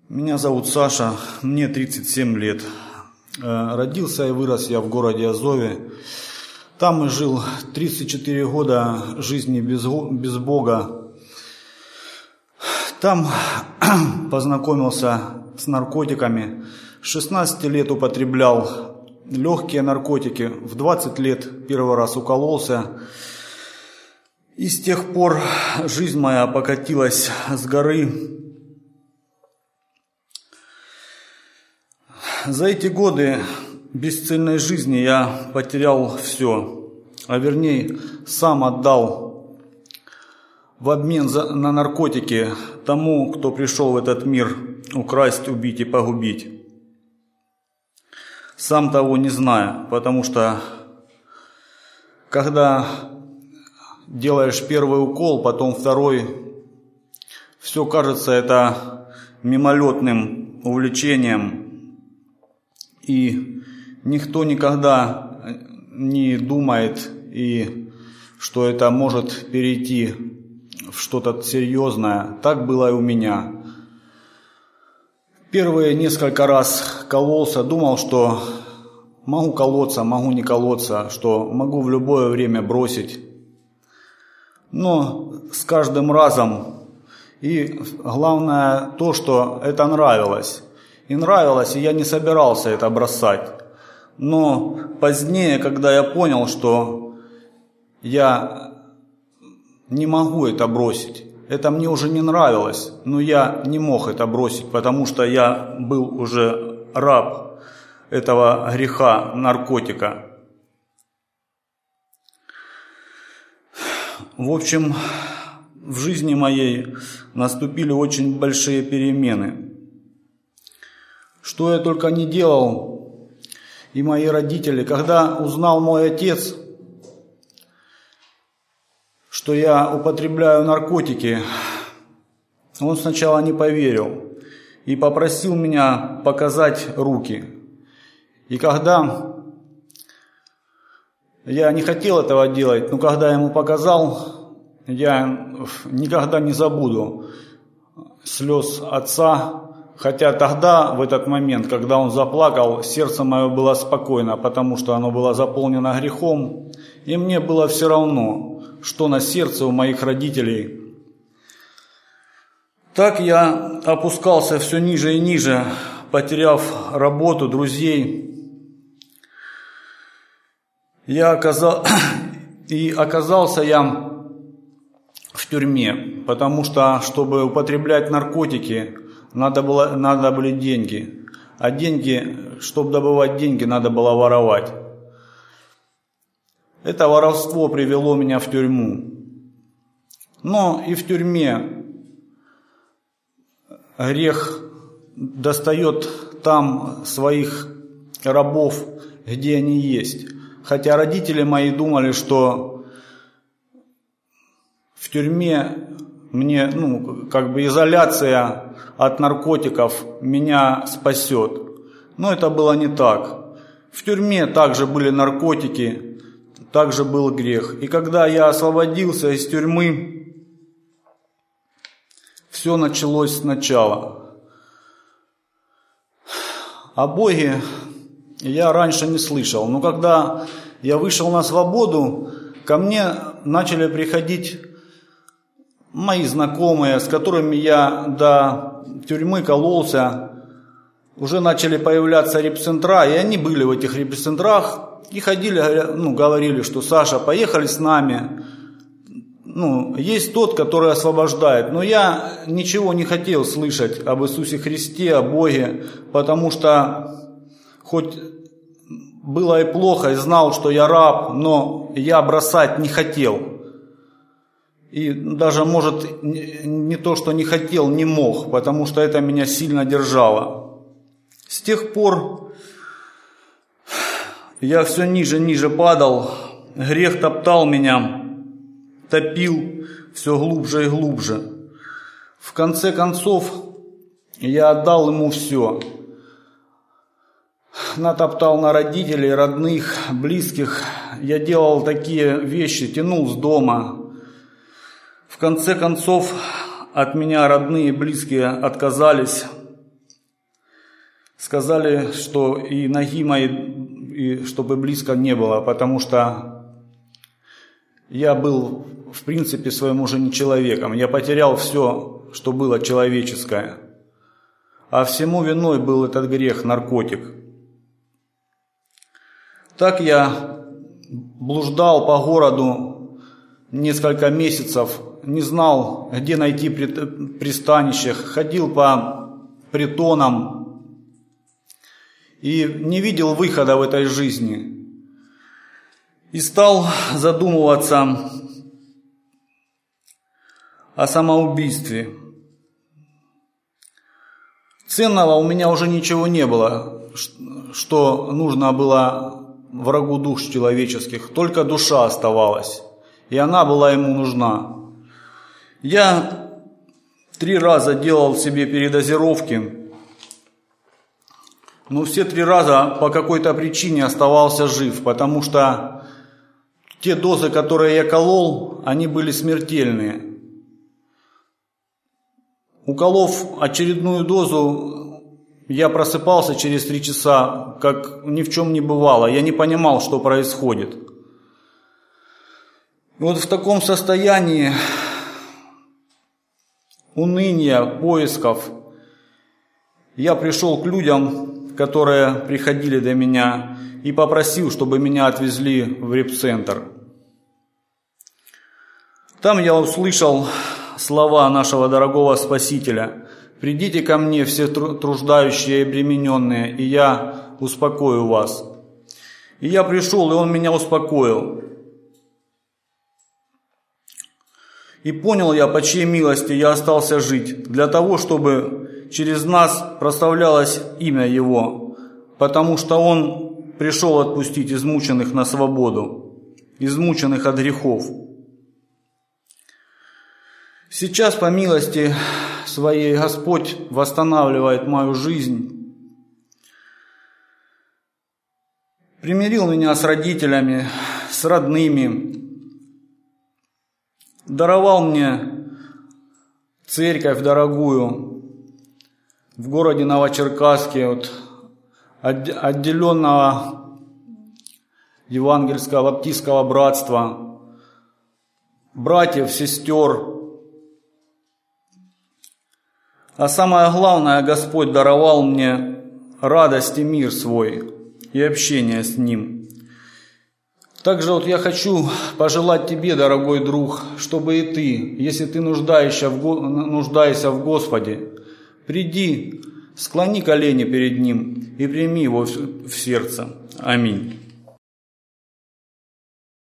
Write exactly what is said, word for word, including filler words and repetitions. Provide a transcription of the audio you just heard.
Меня зовут Саша, мне тридцать семь лет. Родился и вырос я в городе Азове. Там и жил тридцать четыре года жизни без, без Бога. Там познакомился с наркотиками. С шестнадцати лет употреблял легкие наркотики. В двадцать лет первый раз укололся. И с тех пор жизнь моя покатилась с горы. За эти годы бесцельной жизни я потерял все, а вернее сам отдал в обмен за, на наркотики тому, кто пришел в этот мир украсть, убить и погубить. Сам того не зная, потому что когда делаешь первый укол, потом второй, все кажется это мимолетным увлечением. И никто никогда не думает, и что это может перейти в что-то серьезное. Так было и у меня. Первые несколько раз кололся, думал, что могу колоться, могу не колоться, что могу в любое время бросить. Но с каждым разом, и главное то, что это нравилось. И нравилось, и я не собирался это бросать. Но позднее, когда я понял, что я не могу это бросить, это мне уже не нравилось, но я не мог это бросить, потому что я был уже раб этого греха, наркотика. В общем, в жизни моей наступили очень большие перемены. Что я только не делал, и мои родители, когда узнал мой отец, что я употребляю наркотики, он сначала не поверил и попросил меня показать руки. И когда я не хотел этого делать, но когда я ему показал, я никогда не забуду слез отца. Хотя тогда, в этот момент, когда он заплакал, сердце мое было спокойно, потому что оно было заполнено грехом, и мне было все равно, что на сердце у моих родителей. Так я опускался все ниже и ниже, потеряв работу, друзей. Я оказал... И оказался я в тюрьме, потому что, чтобы употреблять наркотики, Надо, было, надо были деньги, а деньги, чтобы добывать деньги, надо было воровать. Это воровство привело меня в тюрьму. Но и в тюрьме грех достает там своих рабов, где они есть. Хотя родители мои думали, что в тюрьме мне, ну, как бы изоляция от наркотиков меня спасет. Но это было не так. В тюрьме также были наркотики, также был грех. И когда я освободился из тюрьмы, все началось сначала. О Боге я раньше не слышал. Но когда я вышел на свободу, ко мне начали приходить мои знакомые, с которыми я до тюрьмы кололся, уже начали появляться репцентра, и они были в этих репцентрах и ходили, ну, говорили, что Саша, поехали с нами. Ну, есть тот, который освобождает. Но я ничего не хотел слышать об Иисусе Христе, о Боге, потому что хоть было и плохо, и знал, что я раб, но я бросать не хотел. И даже, может, не то, что не хотел, не мог, потому что это меня сильно держало. С тех пор я все ниже и ниже падал, грех топтал меня, топил все глубже и глубже. В конце концов, я отдал ему все. Натоптал на родителей, родных, близких. Я делал такие вещи, тянул с дома. В конце концов, от меня родные и близкие отказались. сказали, что и ноги моей, и чтобы близко не было, потому что я был в принципе своем уже не человеком. Я потерял все, что было человеческое. А всему виной был этот грех, наркотик. Так я блуждал по городу несколько месяцев, не знал, где найти пристанище, ходил по притонам и не видел выхода в этой жизни. И стал задумываться о самоубийстве. Ценного у меня уже ничего не было, что нужно было врагу душ человеческих. Только душа оставалась, и она была ему нужна. Я три раза делал себе передозировки, но все три раза по какой-то причине оставался жив, потому что те дозы, которые я колол, они были смертельные. Уколов очередную дозу, я просыпался через три часа, как ни в чем не бывало. Я не понимал, что происходит. И вот в таком состоянии уныния, поисков, я пришел к людям, которые приходили до меня, и попросил, чтобы меня отвезли в репцентр. Там я услышал слова нашего дорогого Спасителя: «Придите ко мне, все труждающие и обремененные, и я успокою вас». И я пришел, и Он меня успокоил. И понял я, по чьей милости я остался жить, для того, чтобы через нас прославлялось имя Его, потому что Он пришел отпустить измученных на свободу, измученных от грехов. Сейчас, по милости Своей, Господь восстанавливает мою жизнь, примирил меня с родителями, с родными, даровал мне церковь дорогую в городе Новочеркасске от отделенного евангельского баптистского братства, братьев, сестер. А самое главное, Господь даровал мне радость и мир свой и общение с Ним. Также вот я хочу пожелать тебе, дорогой друг, чтобы и ты, если ты нуждаешься в, нуждаешься в Господе, приди, склони колени перед Ним и прими Его в сердце. Аминь.